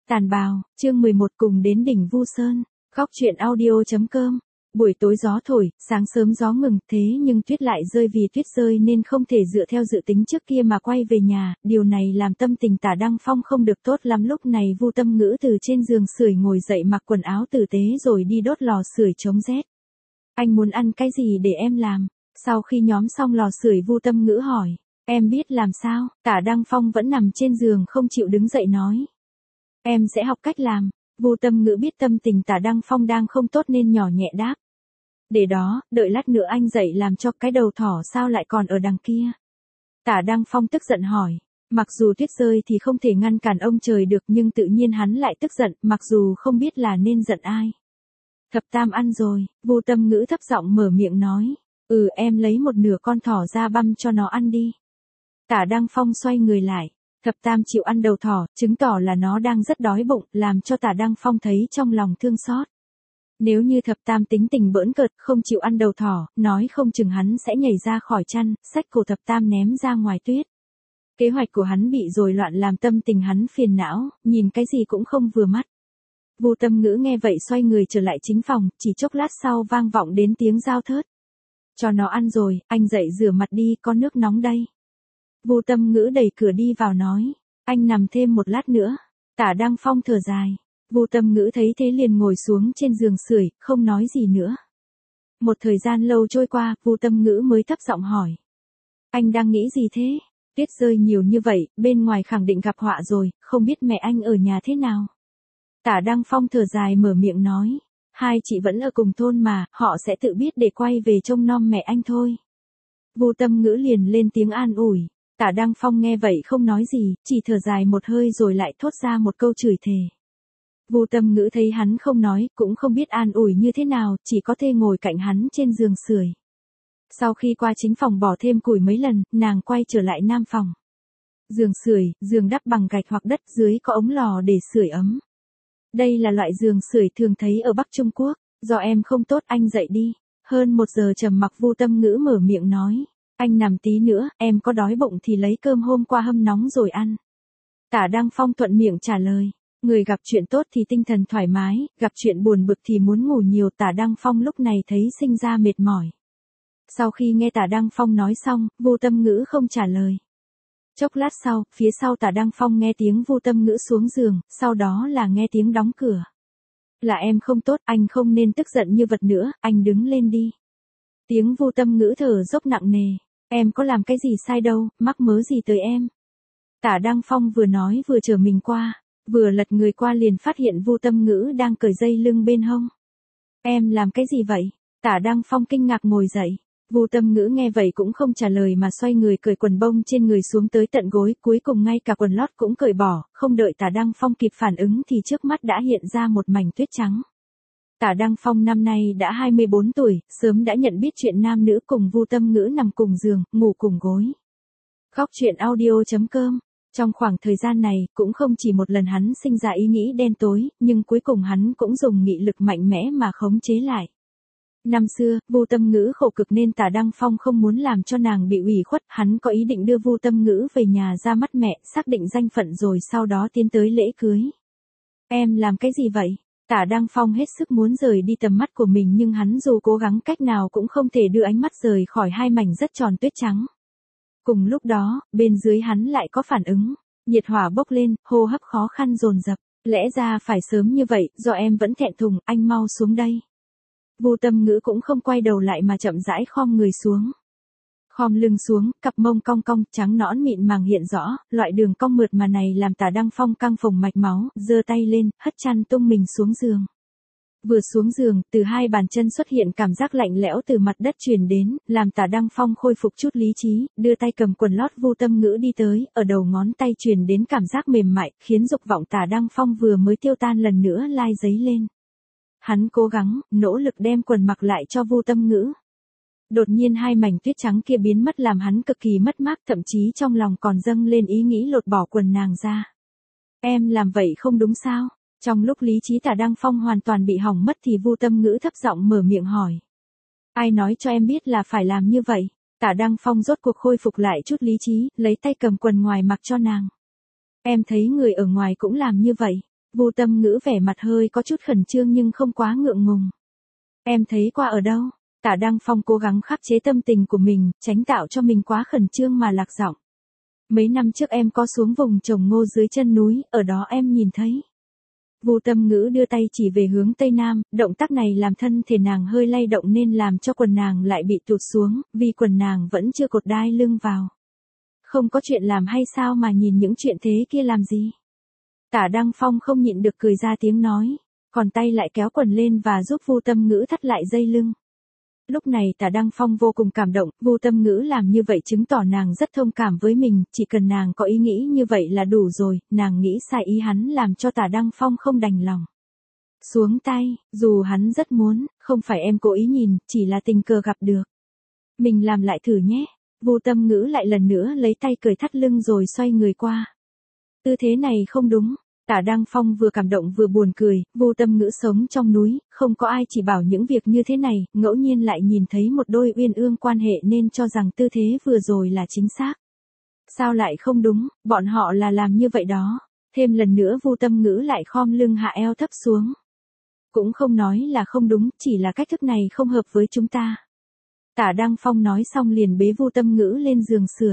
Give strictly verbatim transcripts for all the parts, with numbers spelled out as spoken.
Tàn bào, chương mười một cùng đến đỉnh Vu Sơn. Góc truyện audio chấm com. Buổi tối gió thổi, sáng sớm gió ngừng, thế nhưng tuyết lại rơi, vì tuyết rơi nên không thể dựa theo dự tính trước kia mà quay về nhà, điều này làm tâm tình Tả Đăng Phong không được tốt lắm. Lúc này Vu Tâm Ngữ từ trên giường sưởi ngồi dậy, mặc quần áo tử tế rồi đi đốt lò sưởi chống rét. Anh muốn ăn cái gì để em làm? Sau khi nhóm xong lò sưởi, Vu Tâm Ngữ hỏi. Em biết làm sao? Tả Đăng Phong vẫn nằm trên giường không chịu đứng dậy nói. Em sẽ học cách làm. Vu Tâm Ngữ biết tâm tình Tả Đăng Phong đang không tốt nên nhỏ nhẹ đáp. Để đó, đợi lát nữa anh dậy làm cho. Cái đầu thỏ sao lại còn ở đằng kia? Tả Đăng Phong tức giận hỏi. Mặc dù tuyết rơi thì không thể ngăn cản ông trời được, nhưng tự nhiên hắn lại tức giận, mặc dù không biết là nên giận ai. Thập Tam ăn rồi, Vu Tâm Ngữ thấp giọng mở miệng nói. Ừ, em lấy một nửa con thỏ ra băm cho nó ăn đi. Tả Đăng Phong xoay người lại. Thập Tam chịu ăn đầu thỏ, chứng tỏ là nó đang rất đói bụng, làm cho Tả Đăng Phong thấy trong lòng thương xót. Nếu như Thập Tam tính tình bỡn cợt, không chịu ăn đầu thỏ, nói không chừng hắn sẽ nhảy ra khỏi chăn, xách cổ Thập Tam ném ra ngoài tuyết. Kế hoạch của hắn bị rối loạn làm tâm tình hắn phiền não, nhìn cái gì cũng không vừa mắt. Vu Tâm Ngữ nghe vậy xoay người trở lại chính phòng, chỉ chốc lát sau vang vọng đến tiếng dao thớt. Cho nó ăn rồi, anh dậy rửa mặt đi, có nước nóng đây. Vu Tâm Ngữ đẩy cửa đi vào nói. Anh nằm thêm một lát nữa. Tả Đăng Phong thở dài. Vu Tâm Ngữ thấy thế liền ngồi xuống trên giường sưởi, không nói gì nữa. Một thời gian lâu trôi qua, Vu Tâm Ngữ mới thấp giọng hỏi. Anh đang nghĩ gì thế? Tuyết rơi nhiều như vậy, bên ngoài khẳng định gặp họa rồi, không biết mẹ anh ở nhà thế nào? Tả Đăng Phong thở dài mở miệng nói. Hai chị vẫn ở cùng thôn mà, họ sẽ tự biết để quay về trông nom mẹ anh thôi. Vu Tâm Ngữ liền lên tiếng an ủi. Tả Đăng Phong nghe vậy không nói gì, chỉ thở dài một hơi rồi lại thốt ra một câu chửi thề. Vu Tâm Ngữ thấy hắn không nói, cũng không biết an ủi như thế nào, chỉ có thể ngồi cạnh hắn trên giường sưởi. Sau khi qua chính phòng bỏ thêm củi mấy lần, nàng quay trở lại nam phòng. Giường sưởi, giường đắp bằng gạch hoặc đất, dưới có ống lò để sưởi ấm. Đây là loại giường sưởi thường thấy ở Bắc Trung Quốc. Do em không tốt, anh dậy đi. Hơn một giờ trầm mặc, Vu Tâm Ngữ mở miệng nói. Anh nằm tí nữa, em có đói bụng thì lấy cơm hôm qua hâm nóng rồi ăn. Tả Đăng Phong thuận miệng trả lời. Người gặp chuyện tốt thì tinh thần thoải mái, gặp chuyện buồn bực thì muốn ngủ nhiều. Tả Đăng Phong lúc này thấy sinh ra mệt mỏi. Sau khi nghe Tả Đăng Phong nói xong, Vu Tâm Ngữ không trả lời. Chốc lát sau, phía sau Tả Đăng Phong nghe tiếng Vu Tâm Ngữ xuống giường, sau đó là nghe tiếng đóng cửa. Là em không tốt, anh không nên tức giận như vật nữa, anh đứng lên đi. Tiếng Vu Tâm Ngữ thở dốc nặng nề. Em có làm cái gì sai đâu, mắc mớ gì tới em. Tả Đăng Phong vừa nói vừa trở mình qua, vừa lật người qua liền phát hiện Vu Tâm Ngữ đang cởi dây lưng bên hông. Em làm cái gì vậy? Tả Đăng Phong kinh ngạc ngồi dậy. Vu Tâm Ngữ nghe vậy cũng không trả lời mà xoay người cởi quần bông trên người xuống tới tận gối, cuối cùng ngay cả quần lót cũng cởi bỏ, không đợi Tả Đăng Phong kịp phản ứng thì trước mắt đã hiện ra một mảnh tuyết trắng. Tả Đăng Phong năm nay đã hai mươi bốn tuổi, sớm đã nhận biết chuyện nam nữ, cùng Vu Tâm Ngữ nằm cùng giường, ngủ cùng gối. Góc truyện audio chấm com. Trong khoảng thời gian này, cũng không chỉ một lần hắn sinh ra ý nghĩ đen tối, nhưng cuối cùng hắn cũng dùng nghị lực mạnh mẽ mà khống chế lại. Năm xưa, Vu Tâm Ngữ khổ cực nên Tả Đăng Phong không muốn làm cho nàng bị ủy khuất, hắn có ý định đưa Vu Tâm Ngữ về nhà ra mắt mẹ, xác định danh phận rồi sau đó tiến tới lễ cưới. Em làm cái gì vậy? Tả Đăng Phong hết sức muốn rời đi tầm mắt của mình, nhưng hắn dù cố gắng cách nào cũng không thể đưa ánh mắt rời khỏi hai mảnh rất tròn tuyết trắng. Cùng lúc đó, bên dưới hắn lại có phản ứng, nhiệt hỏa bốc lên, hô hấp khó khăn dồn dập. Lẽ ra phải sớm như vậy, do em vẫn thẹn thùng, anh mau xuống đây. Vu Tâm Ngữ cũng không quay đầu lại mà chậm rãi khom người xuống. Khom lưng xuống, cặp mông cong cong, trắng nõn mịn màng hiện rõ, loại đường cong mượt mà này làm Tả Đăng Phong căng phồng mạch máu, giơ tay lên, hất chăn tung mình xuống giường. Vừa xuống giường, từ hai bàn chân xuất hiện cảm giác lạnh lẽo từ mặt đất truyền đến, làm Tả Đăng Phong khôi phục chút lý trí, đưa tay cầm quần lót Vu Tâm Ngữ đi tới, ở đầu ngón tay truyền đến cảm giác mềm mại, khiến dục vọng Tả Đăng Phong vừa mới tiêu tan lần nữa lai dấy lên. Hắn cố gắng, nỗ lực đem quần mặc lại cho Vu Tâm Ngữ. Đột nhiên hai mảnh tuyết trắng kia biến mất làm hắn cực kỳ mất mát, thậm chí trong lòng còn dâng lên ý nghĩ lột bỏ quần nàng ra. Em làm vậy không đúng sao? Trong lúc lý trí Tả Đăng Phong hoàn toàn bị hỏng mất thì Vu Tâm Ngữ thấp giọng mở miệng hỏi. Ai nói cho em biết là phải làm như vậy? Tả Đăng Phong rốt cuộc khôi phục lại chút lý trí, lấy tay cầm quần ngoài mặc cho nàng. Em thấy người ở ngoài cũng làm như vậy. Vu Tâm Ngữ vẻ mặt hơi có chút khẩn trương nhưng không quá ngượng ngùng. Em thấy qua ở đâu? Tả Đăng Phong cố gắng khắc chế tâm tình của mình, tránh tạo cho mình quá khẩn trương mà lạc giọng. Mấy năm trước em có xuống vùng trồng ngô dưới chân núi, ở đó em nhìn thấy. Vu Tâm Ngữ đưa tay chỉ về hướng tây nam, động tác này làm thân thể nàng hơi lay động nên làm cho quần nàng lại bị tụt xuống, vì quần nàng vẫn chưa cột đai lưng vào. Không có chuyện làm hay sao mà nhìn những chuyện thế kia làm gì? Tả Đăng Phong không nhịn được cười ra tiếng nói, còn tay lại kéo quần lên và giúp Vu Tâm Ngữ thắt lại dây lưng. Lúc này Tả Đăng Phong vô cùng cảm động, Vu Tâm Ngữ làm như vậy chứng tỏ nàng rất thông cảm với mình, chỉ cần nàng có ý nghĩ như vậy là đủ rồi, nàng nghĩ sai ý hắn làm cho Tả Đăng Phong không đành lòng. Xuống tay, dù hắn rất muốn, không phải em cố ý nhìn, chỉ là tình cờ gặp được. Mình làm lại thử nhé. Vu Tâm Ngữ lại lần nữa lấy tay cởi thắt lưng rồi xoay người qua. Tư thế này không đúng. Tả Đăng Phong vừa cảm động vừa buồn cười, Vu Tâm Ngữ sống trong núi, không có ai chỉ bảo những việc như thế này, ngẫu nhiên lại nhìn thấy một đôi uyên ương quan hệ nên cho rằng tư thế vừa rồi là chính xác. Sao lại không đúng, bọn họ là làm như vậy đó. Thêm lần nữa Vu Tâm Ngữ lại khom lưng hạ eo thấp xuống. Cũng không nói là không đúng, chỉ là cách thức này không hợp với chúng ta. Tả Đăng Phong nói xong liền bế Vu Tâm Ngữ lên giường sưởi.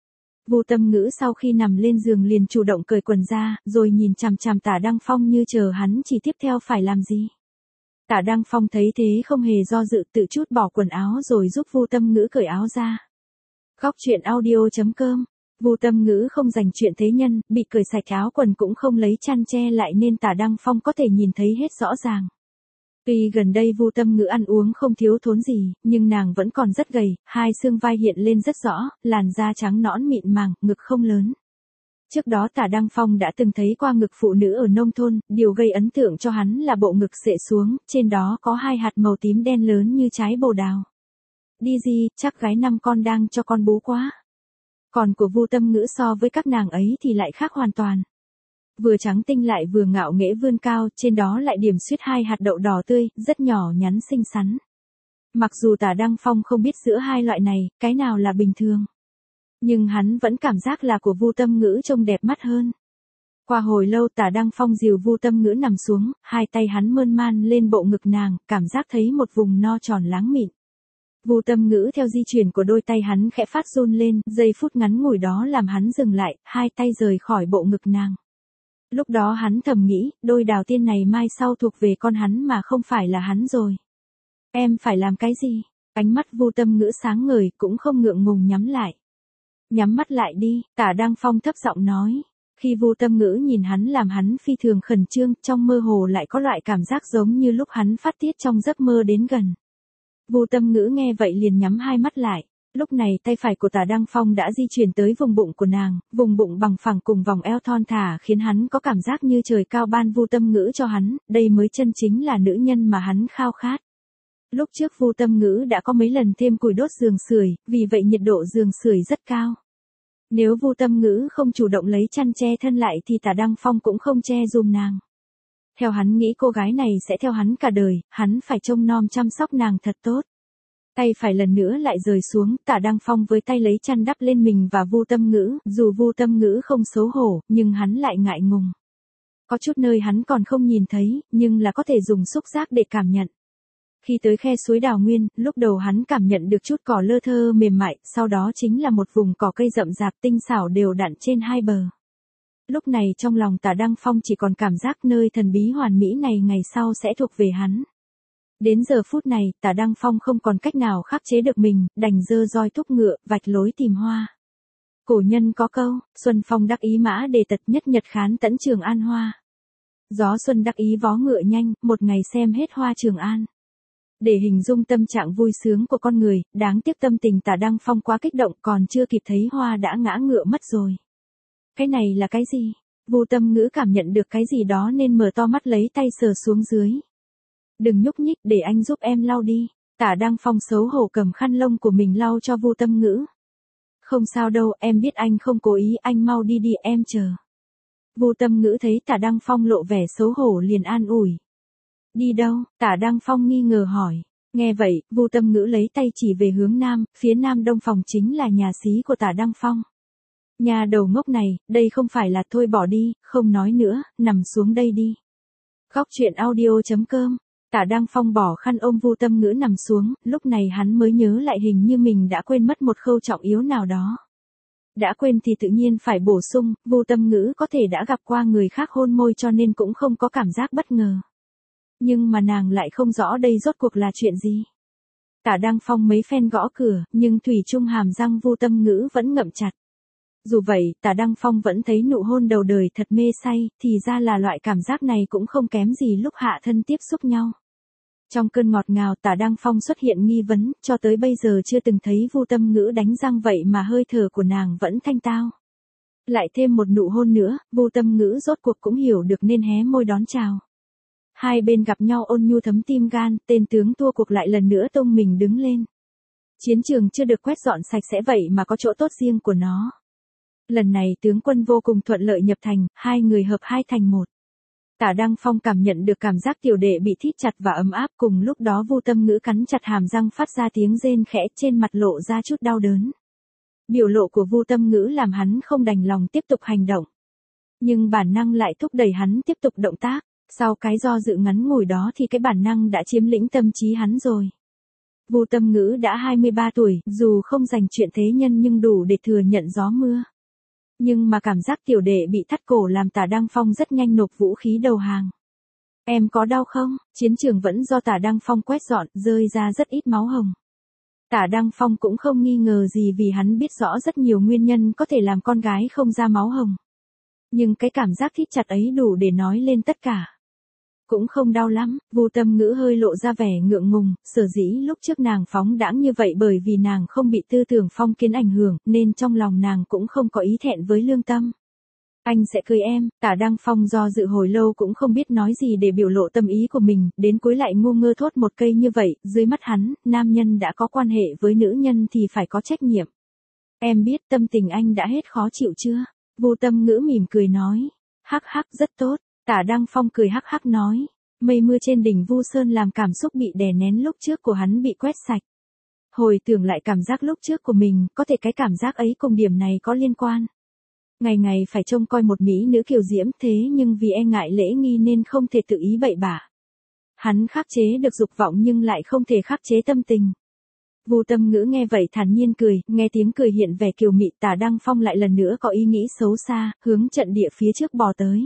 Vu Tâm Ngữ sau khi nằm lên giường liền chủ động cởi quần ra, rồi nhìn chằm chằm Tả Đăng Phong như chờ hắn chỉ tiếp theo phải làm gì. Tả Đăng Phong thấy thế không hề do dự, tự trút bỏ quần áo rồi giúp Vu Tâm Ngữ cởi áo ra. Góc truyện audio chấm com. Vu Tâm Ngữ không dành chuyện thế nhân, bị cởi sạch áo quần cũng không lấy chăn che lại nên Tả Đăng Phong có thể nhìn thấy hết rõ ràng. Tuy gần đây Vu Tâm Ngữ ăn uống không thiếu thốn gì, nhưng nàng vẫn còn rất gầy, hai xương vai hiện lên rất rõ, làn da trắng nõn mịn màng, ngực không lớn. Trước đó Tả Đăng Phong đã từng thấy qua ngực phụ nữ ở nông thôn, điều gây ấn tượng cho hắn là bộ ngực xệ xuống, trên đó có hai hạt màu tím đen lớn như trái bồ đào. Đi gì, chắc gái năm con đang cho con bú quá. Còn của Vu Tâm Ngữ so với các nàng ấy thì lại khác hoàn toàn. Vừa trắng tinh lại vừa ngạo nghễ vươn cao, trên đó lại điểm xuyết hai hạt đậu đỏ tươi, rất nhỏ nhắn xinh xắn. Mặc dù Tả Đăng Phong không biết giữa hai loại này, cái nào là bình thường. Nhưng hắn vẫn cảm giác là của Vu Tâm Ngữ trông đẹp mắt hơn. Qua hồi lâu Tả Đăng Phong dìu Vu Tâm Ngữ nằm xuống, hai tay hắn mơn man lên bộ ngực nàng, cảm giác thấy một vùng no tròn láng mịn. Vu Tâm Ngữ theo di chuyển của đôi tay hắn khẽ phát run lên, giây phút ngắn ngủi đó làm hắn dừng lại, hai tay rời khỏi bộ ngực nàng. Lúc đó hắn thầm nghĩ, đôi đào tiên này mai sau thuộc về con hắn mà không phải là hắn rồi. Em phải làm cái gì? Ánh mắt Vu Tâm Ngữ sáng ngời, cũng không ngượng ngùng nhắm lại. Nhắm mắt lại đi, Tả Đăng Phong thấp giọng nói. Khi Vu Tâm Ngữ nhìn hắn làm hắn phi thường khẩn trương, trong mơ hồ lại có loại cảm giác giống như lúc hắn phát tiết trong giấc mơ đến gần. Vu Tâm Ngữ nghe vậy liền nhắm hai mắt lại. Lúc này tay phải của Tả Đăng Phong đã di chuyển tới vùng bụng của nàng, vùng bụng bằng phẳng cùng vòng eo thon thả khiến hắn có cảm giác như trời cao ban Vu Tâm Ngữ cho hắn, đây mới chân chính là nữ nhân mà hắn khao khát. Lúc trước Vu Tâm Ngữ đã có mấy lần thêm củi đốt giường sưởi, vì vậy nhiệt độ giường sưởi rất cao. Nếu Vu Tâm Ngữ không chủ động lấy chăn che thân lại thì Tả Đăng Phong cũng không che giùm nàng. Theo hắn nghĩ cô gái này sẽ theo hắn cả đời, hắn phải trông nom chăm sóc nàng thật tốt. Tay phải lần nữa lại rời xuống, Tả Đăng Phong với tay lấy chăn đắp lên mình và Vu Tâm Ngữ, dù Vu Tâm Ngữ không xấu hổ, nhưng hắn lại ngại ngùng. Có chút nơi hắn còn không nhìn thấy, nhưng là có thể dùng xúc giác để cảm nhận. Khi tới khe suối Đào Nguyên, lúc đầu hắn cảm nhận được chút cỏ lơ thơ mềm mại, sau đó chính là một vùng cỏ cây rậm rạp tinh xảo đều đặn trên hai bờ. Lúc này trong lòng Tả Đăng Phong chỉ còn cảm giác nơi thần bí hoàn mỹ này ngày sau sẽ thuộc về hắn. Đến giờ phút này, Tả Đăng Phong không còn cách nào khắc chế được mình, đành dơ roi thúc ngựa, vạch lối tìm hoa. Cổ nhân có câu, xuân phong đắc ý mã đề tật nhất nhật khán tẫn Trường An hoa. Gió xuân đắc ý vó ngựa nhanh, một ngày xem hết hoa Trường An. Để hình dung tâm trạng vui sướng của con người, đáng tiếc tâm tình Tả Đăng Phong quá kích động còn chưa kịp thấy hoa đã ngã ngựa mất rồi. Cái này là cái gì? Vu Tâm Ngữ cảm nhận được cái gì đó nên mở to mắt lấy tay sờ xuống dưới. Đừng nhúc nhích, để anh giúp em lau đi. Tả Đăng Phong xấu hổ cầm khăn lông của mình lau cho Vu Tâm Ngữ. Không sao đâu, em biết anh không cố ý, anh mau đi đi, em chờ. Vu Tâm Ngữ thấy Tả Đăng Phong lộ vẻ xấu hổ liền an ủi. Đi đâu? Tả Đăng Phong nghi ngờ hỏi. Nghe vậy, Vu Tâm Ngữ lấy tay chỉ về hướng nam, phía nam đông phòng chính là nhà xí của Tả Đăng Phong. Nhà đầu ngốc này, đây không phải là thôi bỏ đi, không nói nữa, nằm xuống đây đi. Khóc chuyện audio.com. Tả Đăng Phong bỏ khăn ôm Vu Tâm Ngữ nằm xuống, lúc này hắn mới nhớ lại hình như mình đã quên mất một khâu trọng yếu nào đó. Đã quên thì tự nhiên phải bổ sung, Vu Tâm Ngữ có thể đã gặp qua người khác hôn môi cho nên cũng không có cảm giác bất ngờ. Nhưng mà nàng lại không rõ đây rốt cuộc là chuyện gì. Tả Đăng Phong mấy phen gõ cửa, nhưng thủy chung hàm răng Vu Tâm Ngữ vẫn ngậm chặt. Dù vậy, Tả Đăng Phong vẫn thấy nụ hôn đầu đời thật mê say, thì ra là loại cảm giác này cũng không kém gì lúc hạ thân tiếp xúc nhau. Trong cơn ngọt ngào Tả Đăng Phong xuất hiện nghi vấn, cho tới bây giờ chưa từng thấy Vu Tâm Ngữ đánh răng vậy mà hơi thở của nàng vẫn thanh tao. Lại thêm một nụ hôn nữa, Vu Tâm Ngữ rốt cuộc cũng hiểu được nên hé môi đón chào. Hai bên gặp nhau ôn nhu thấm tim gan, tên tướng thua cuộc lại lần nữa tung mình đứng lên. Chiến trường chưa được quét dọn sạch sẽ vậy mà có chỗ tốt riêng của nó. Lần này tướng quân vô cùng thuận lợi nhập thành, hai người hợp hai thành một. Tả Đăng Phong cảm nhận được cảm giác tiểu đệ bị thít chặt và ấm áp, cùng lúc đó Vu Tâm Ngữ cắn chặt hàm răng phát ra tiếng rên khẽ, trên mặt lộ ra chút đau đớn. Biểu lộ của Vu Tâm Ngữ làm hắn không đành lòng tiếp tục hành động. Nhưng bản năng lại thúc đẩy hắn tiếp tục động tác, sau cái do dự ngắn ngủi đó thì cái bản năng đã chiếm lĩnh tâm trí hắn rồi. Vu Tâm Ngữ đã hai mươi ba tuổi, dù không giành chuyện thế nhân nhưng đủ để thừa nhận gió mưa. Nhưng mà cảm giác tiểu đệ bị thắt cổ làm Tả Đăng Phong rất nhanh nộp vũ khí đầu hàng. Em có đau không? Chiến trường vẫn do Tả Đăng Phong quét dọn, rơi ra rất ít máu hồng. Tả Đăng Phong cũng không nghi ngờ gì vì hắn biết rõ rất nhiều nguyên nhân có thể làm con gái không ra máu hồng. Nhưng cái cảm giác thít chặt ấy đủ để nói lên tất cả. Cũng không đau lắm, Vu Tâm Ngữ hơi lộ ra vẻ ngượng ngùng, sở dĩ lúc trước nàng phóng đãng như vậy bởi vì nàng không bị tư tưởng phong kiến ảnh hưởng, nên trong lòng nàng cũng không có ý thẹn với lương tâm. Anh sẽ cưới em, Tả Đăng Phong do dự hồi lâu cũng không biết nói gì để biểu lộ tâm ý của mình, đến cuối lại ngu ngơ thốt một cây như vậy, dưới mắt hắn, nam nhân đã có quan hệ với nữ nhân thì phải có trách nhiệm. Em biết tâm tình anh đã hết khó chịu chưa? Vu Tâm Ngữ mỉm cười nói. Hắc hắc rất tốt. Tả Đăng Phong cười hắc hắc nói, mây mưa trên đỉnh Vu Sơn làm cảm xúc bị đè nén lúc trước của hắn bị quét sạch. Hồi tưởng lại cảm giác lúc trước của mình, có thể cái cảm giác ấy cùng điểm này có liên quan. Ngày ngày phải trông coi một mỹ nữ kiều diễm thế nhưng vì e ngại lễ nghi nên không thể tự ý bậy bạ. Hắn khắc chế được dục vọng nhưng lại không thể khắc chế tâm tình. Vu Tâm Ngữ nghe vậy thản nhiên cười, nghe tiếng cười hiện vẻ kiều mị. Tả Đăng Phong lại lần nữa có ý nghĩ xấu xa, hướng trận địa phía trước bò tới.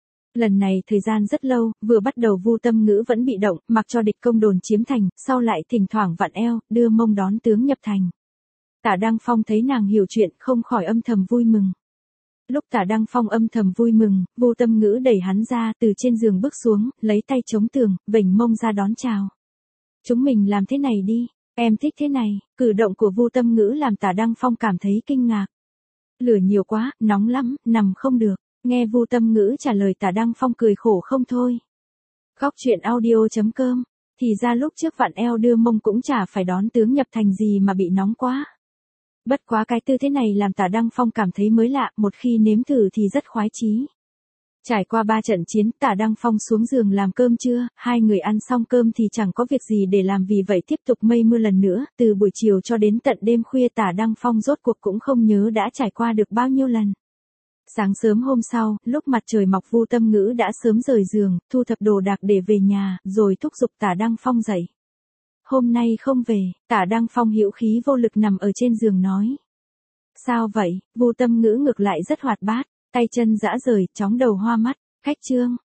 Lần này thời gian rất lâu, vừa bắt đầu Vu Tâm Ngữ vẫn bị động, mặc cho địch công đồn chiếm thành, sau lại thỉnh thoảng vặn eo, đưa mông đón tướng nhập thành. Tả Đăng Phong thấy nàng hiểu chuyện, không khỏi âm thầm vui mừng. Lúc Tả Đăng Phong âm thầm vui mừng, Vu Tâm Ngữ đẩy hắn ra, từ trên giường bước xuống, lấy tay chống tường, vểnh mông ra đón chào. Chúng mình làm thế này đi, em thích thế này. Cử động của Vu Tâm Ngữ làm Tả Đăng Phong cảm thấy kinh ngạc. Lửa nhiều quá, nóng lắm, nằm không được. Nghe Vu Tâm Ngữ trả lời Tả Đăng Phong cười khổ không thôi. Khóc chuyện audio.com. Thì ra lúc trước vặn eo đưa mông cũng chả phải đón tướng nhập thành gì mà bị nóng quá. Bất quá cái tư thế này làm Tả Đăng Phong cảm thấy mới lạ, một khi nếm thử thì rất khoái chí. Trải qua ba trận chiến, Tả Đăng Phong xuống giường làm cơm trưa, hai người ăn xong cơm thì chẳng có việc gì để làm vì vậy tiếp tục mây mưa lần nữa, từ buổi chiều cho đến tận đêm khuya Tả Đăng Phong rốt cuộc cũng không nhớ đã trải qua được bao nhiêu lần. Sáng sớm hôm sau, lúc mặt trời mọc Vu Tâm Ngữ đã sớm rời giường, thu thập đồ đạc để về nhà, rồi thúc giục Tả Đăng Phong dậy. Hôm nay không về, Tả Đăng Phong hữu khí vô lực nằm ở trên giường nói. Sao vậy? Vu Tâm Ngữ ngược lại rất hoạt bát, tay chân rã rời, chóng đầu hoa mắt. Khách trương,